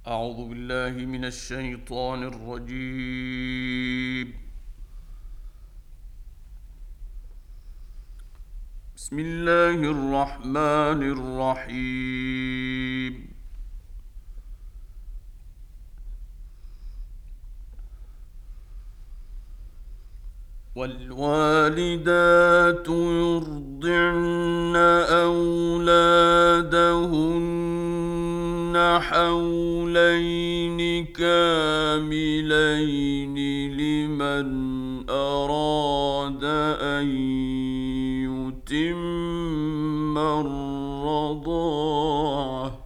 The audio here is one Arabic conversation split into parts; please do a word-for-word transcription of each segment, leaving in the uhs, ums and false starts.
أعوذ بالله من الشيطان الرجيم. بسم الله الرحمن الرحيم. والوالدات يرضعن أولادهن حولين كاملين لمن أراد أن يتم الرضاعة.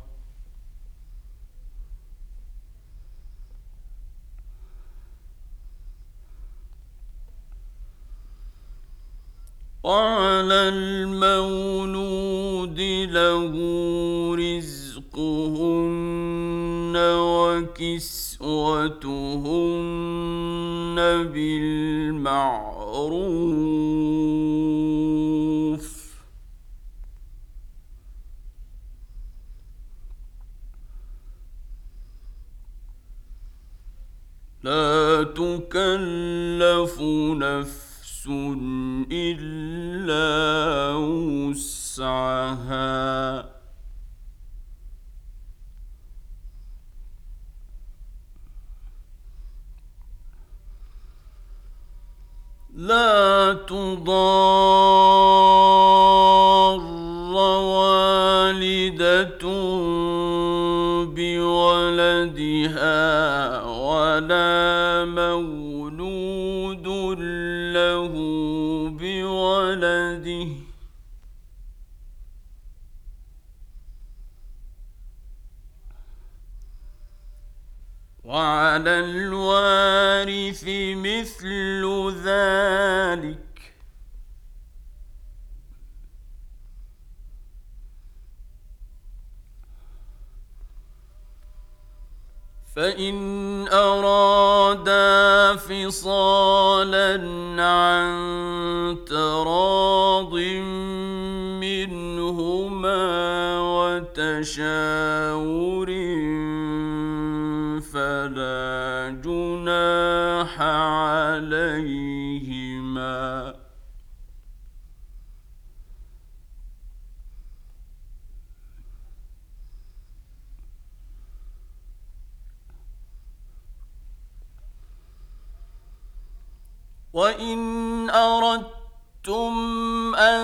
وعلى المولود له رزقهن وكسوتهن بالمعروف. لا تكلف نفس إلا وسعها. لا تضار والدة بولدها ولا مولود له بولده. وعلى الوارث مثل ذلك. فإن أرادا فصالا عن تراض منهما وتشاور فلا جناح عليهما. وإن أردتم أن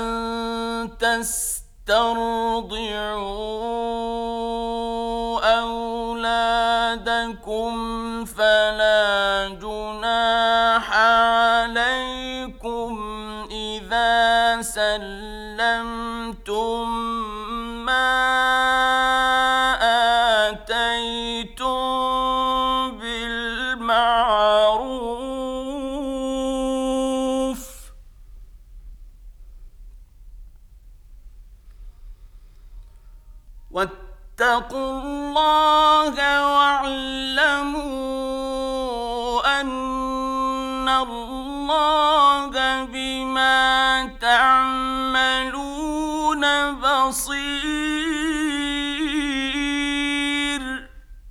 تسترضعوا أولادكم فلا جناح عليكم إذا سلمتم ما آتيتم بالمعروف. واتقوا الله واعلموا أن الله بما تعملون بصير.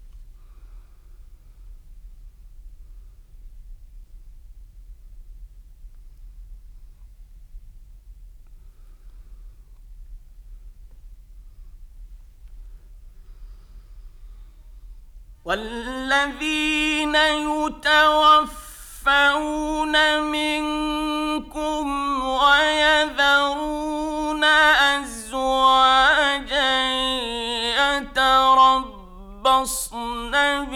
والذين يتوفون منكم ويذرون أزواجا يتربصن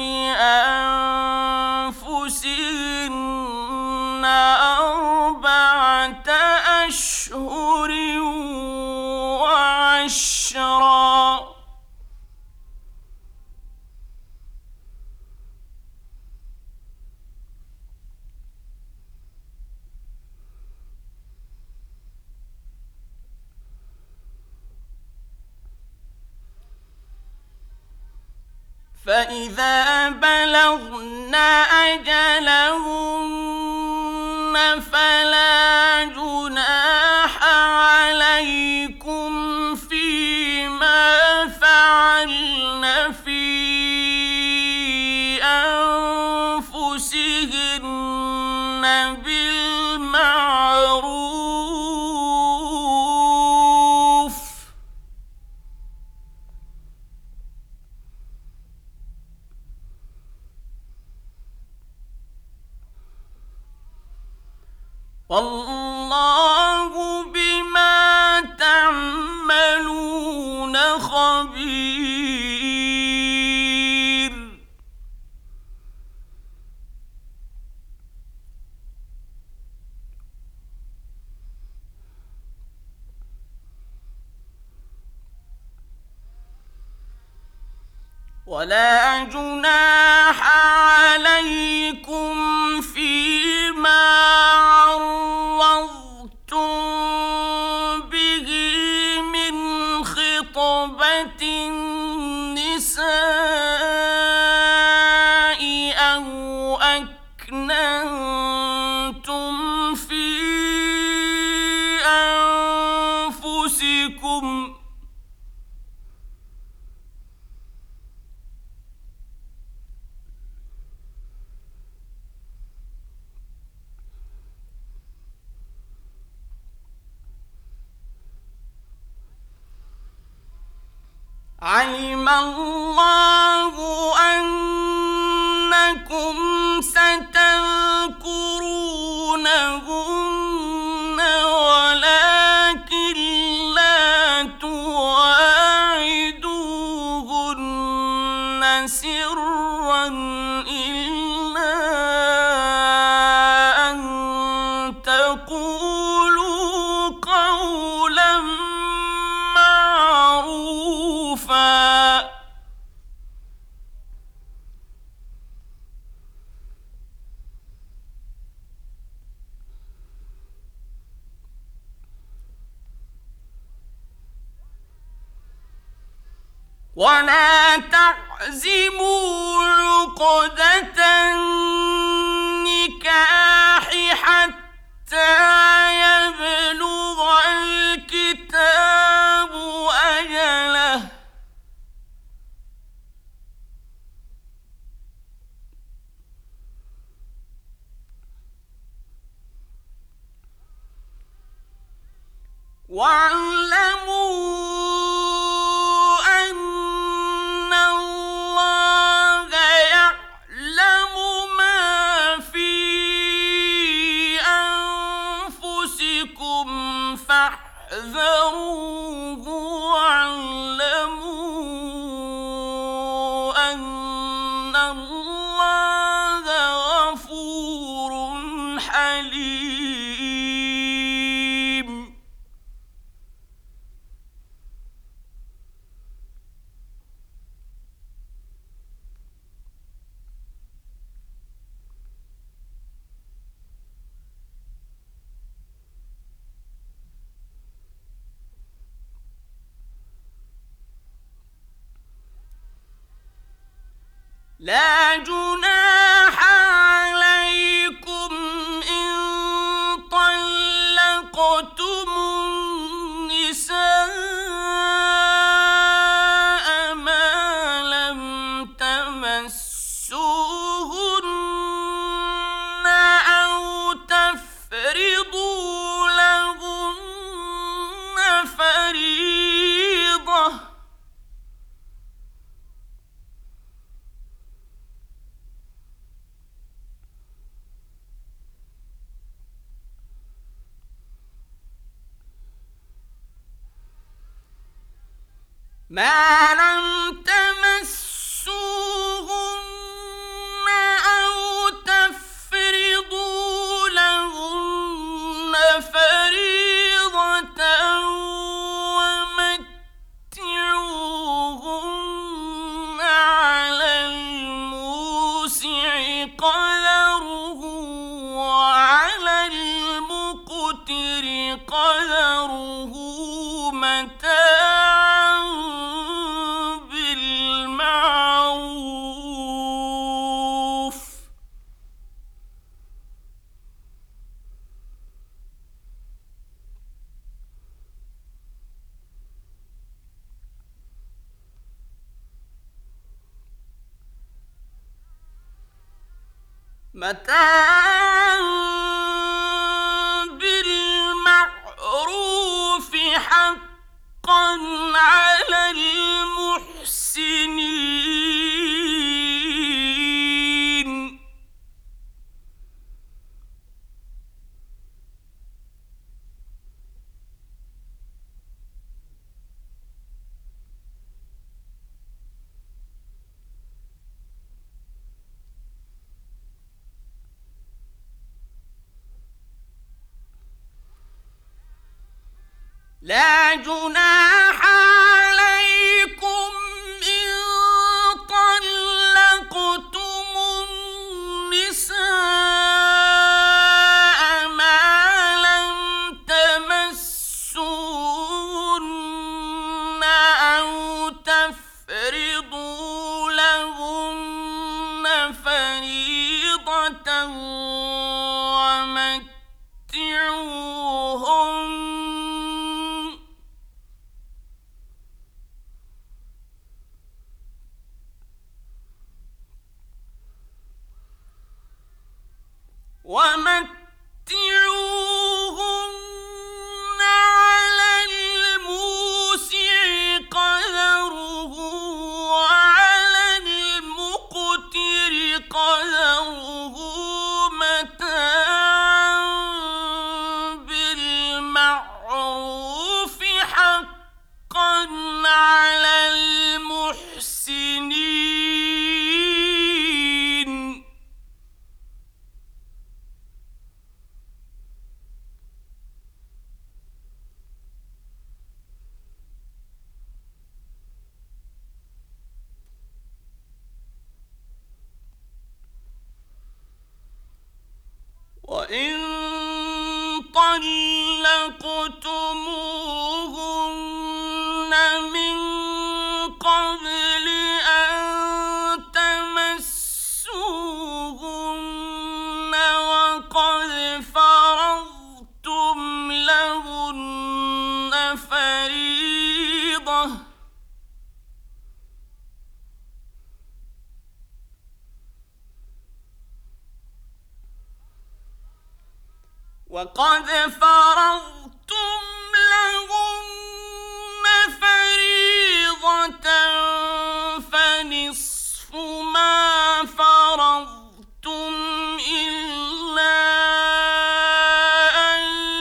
بأنفسهن أربعة أشهر وعشرا. فإذا بلغن أجلهن فلا جناح عليكم فيما فعلن في والله بما تعملون خبير. ولا جناح عليكم فيما عرضتم به من خطبة النساء أو أكننتم في أنفسكم علم الله أنكم ستذكرونهن ولكن لا تواعدوهن سرا إلا أن تقولوا قولا معروفا. ولا تعزموا عقدة النكاح حتى يبلغ الكتاب أجله. واعلموا أن الله يعلم ما في أنفسكم فاحذروه واعلموا أن الله غفور حليم. لا جناح عليكم إن طلقتم النساء ما لم تمسوهن أو تفرضوا لهن فريضة. ما لم تمسوهن أو تفرضوا لهن فريضة ومتعوهن على الموسع قدره وعلى المقتر قدره متاعا بالمعروف. متاعا بالمعروف حقا على المحسنين. لا جناح عليكم إن طلقتم النساء ما لم تمسوهن أو تفرضوا لهن فريضة ومتعوهن ومتعوهن على الموسع قدره وعلى المقتر قدره متاعا بالمعروف حقا على المحسنين. وإن طلقتموهن من قبل أن تمسوهن وقد فرضتم لهن فريضة وقد فرضتم لهن فريضة فنصف ما فرضتم إلا أن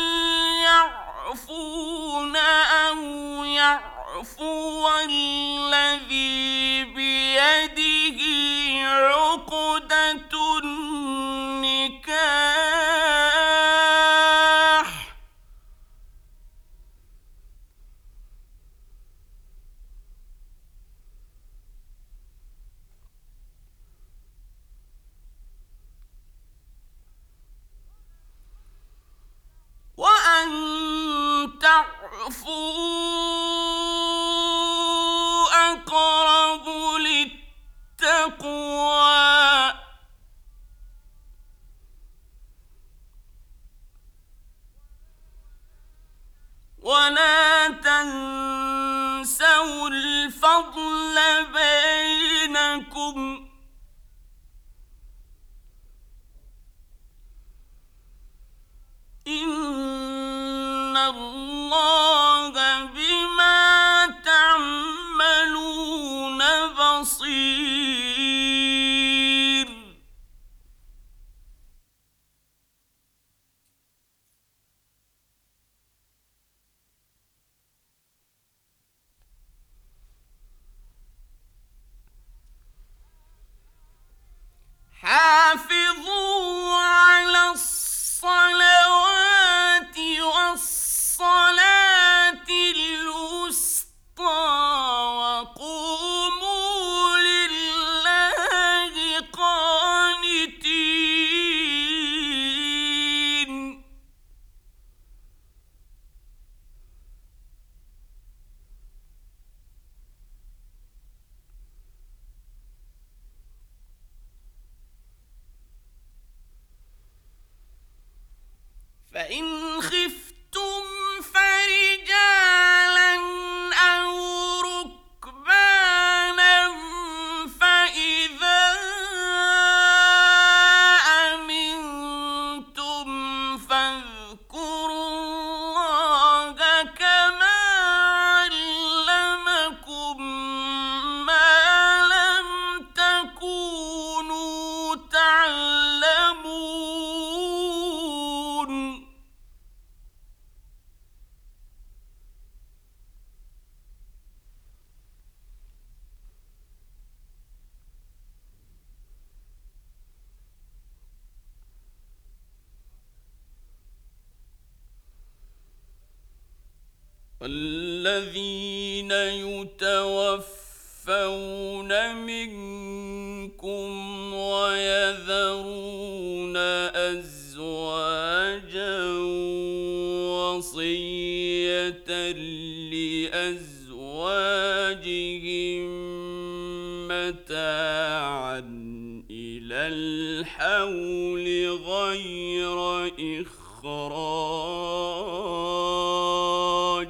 يعفون أو يعفو الذي بيده عقدة النكاح وأن تعفوا أقرب للتقوى ولا تنسوا الفضل بينكم إن الله بما تعملون بصير. حافظوا على الصلوات والصلاة الوسطى وقوموا لله قانتين. فإن خفتم فرجالا أو ركبانا فإذا أمنتم فاذكروا الله كما علمكم ما لم تكونوا تعلمون. والذين يتوفون منكم ويذرون أزواجا وصية لأزواجهم متاعا إلى الحول غير إخراج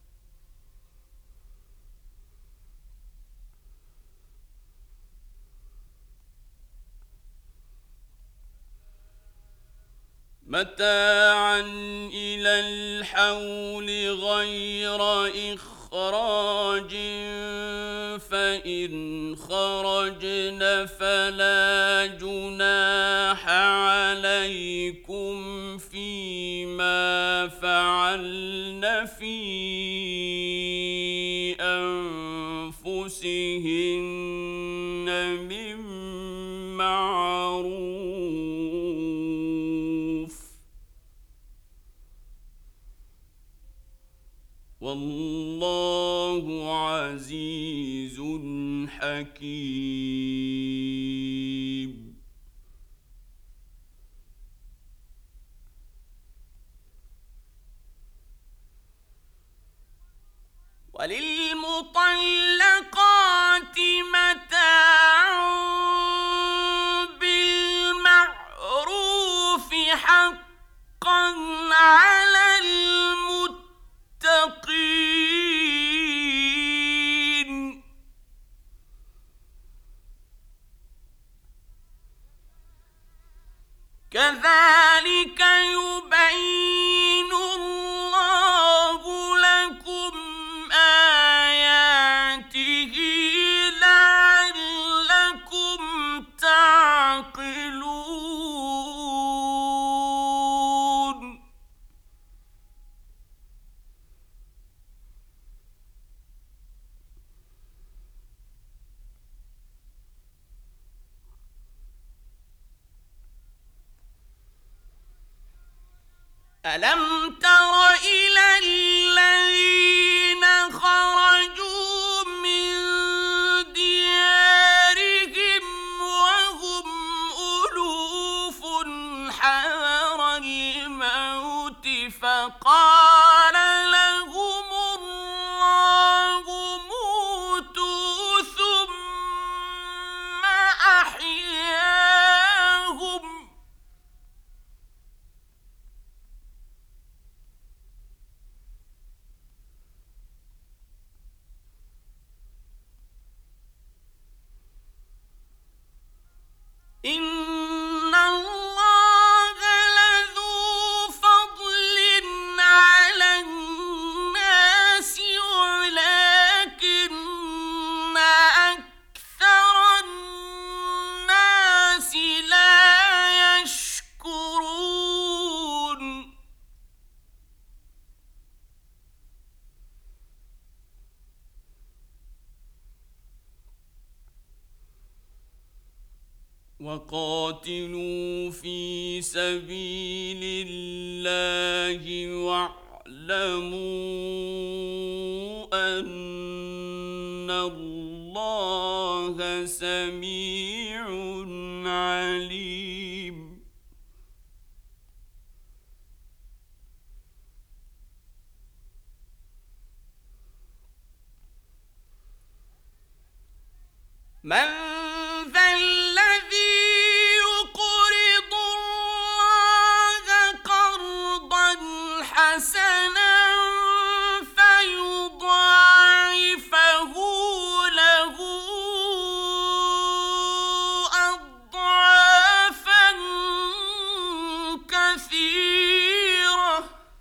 متاعا إلى الحول غير إخراج فإن خرجن فلا جناح عليكم فيما فعلن في أنفسهن من معروف والله عزيز حكيم. وللمطلقات متاع بالمعروف حقا على المتقين كذلك يبين الله لكم آياته لعلكم تعقلون. ألم تر إلى الذين خرجوا من ديارهم وهم ألوف حذر الموت فقال لهم الله موتوا ثم أحياهم إن الله لذو فضل على الناس ولكن أكثر الناس لا يشكرون. وقاتلوا في سبيل الله واعلموا أن الله سميع عليم. من ذا الذي يقرض الله قرضا حسنا فيضاعفه له أضعافا كثيرة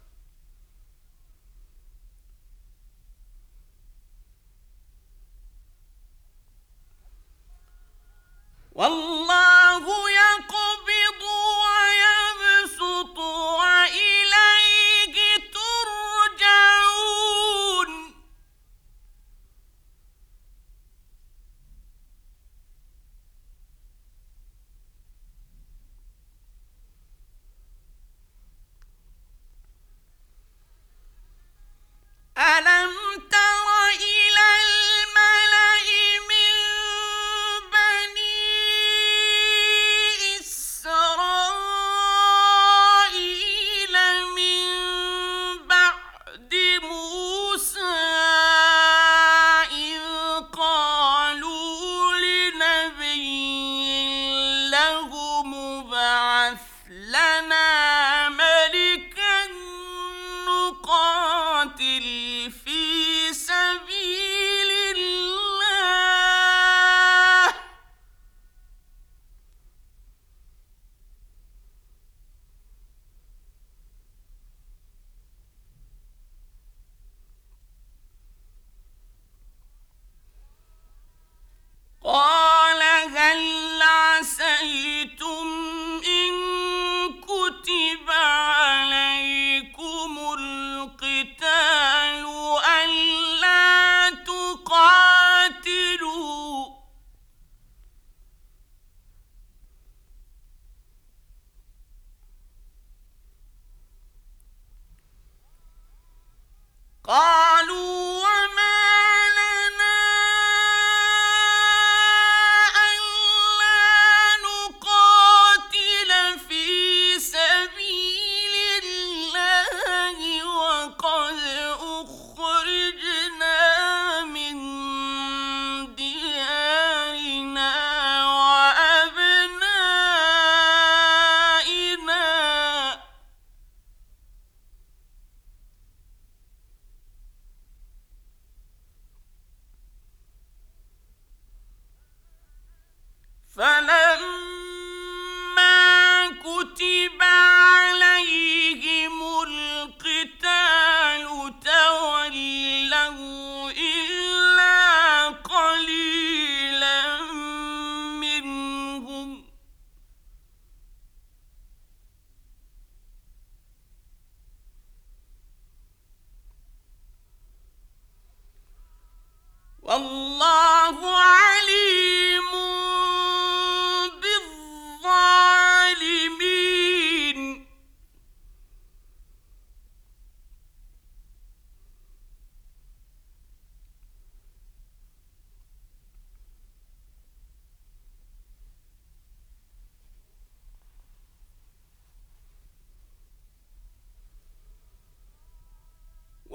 والله يقبض ويبسط وإليه ترجعون. ألا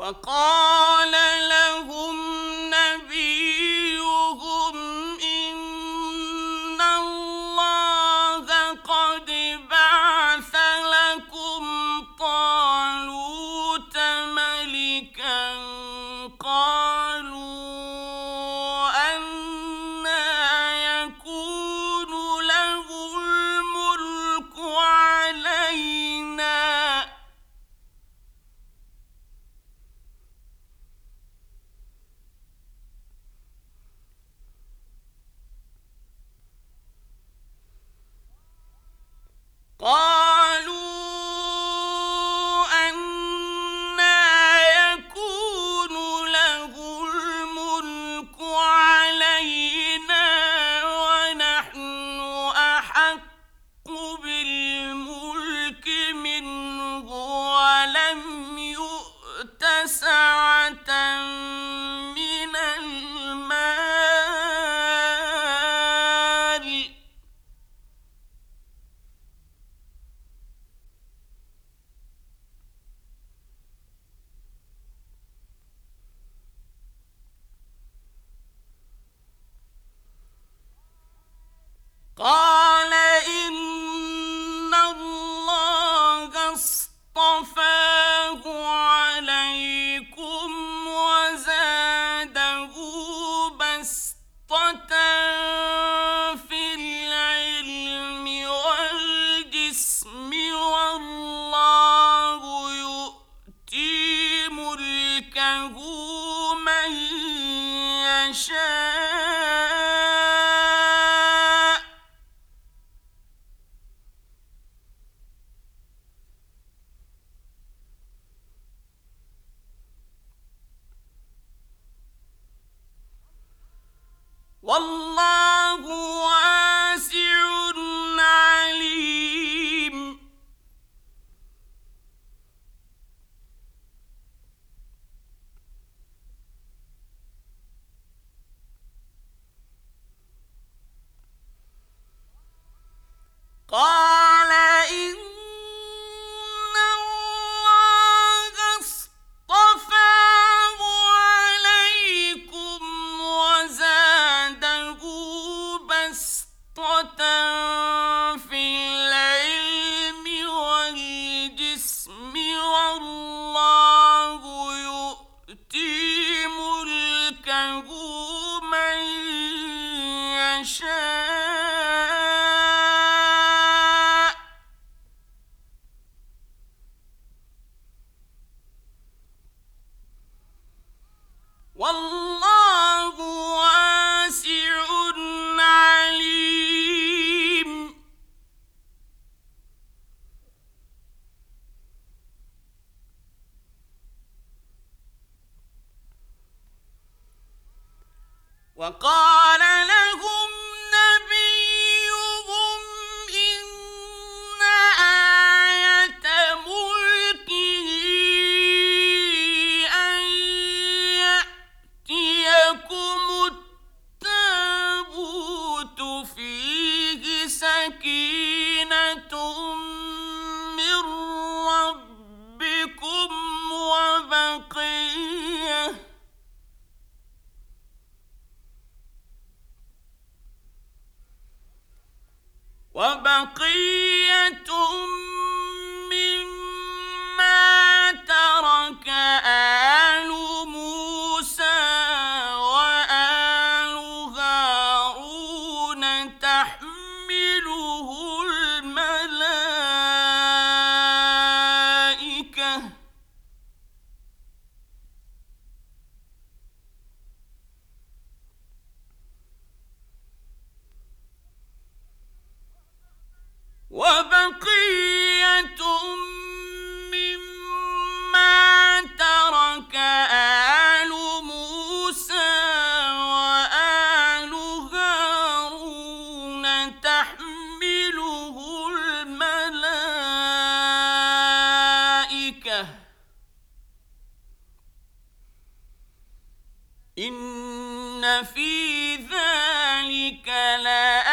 وقال لهم نبيهم إن الله قد بعث لكم طالوت ملكا قالوا أنى يكون له الملك علينا قالوا أنى يكون له الملك علينا ونحن أحق بالملك منه ولم يؤت سعة من المال قال إن الله اصطفاه عليكم وزاده بسطة في العلم والجسم والله يؤتي ملكه من يشاء والله واسع عليم قال إن الله اصطفاه عليكم وزاده بسطة في العلم والجسم والله يؤتي ملكه من يشاء والله واسع عليم وقال لهم نبيهم إن آية ملكه أن يأتيكم التابوت فيه سكينة من ربكم وبقية وبقية مما ترك آل موسى وآل هارون تحمله الملائكة وبقية مما ترك آل موسى وآل هارون تحمله الملائكة إن في ذلك لآية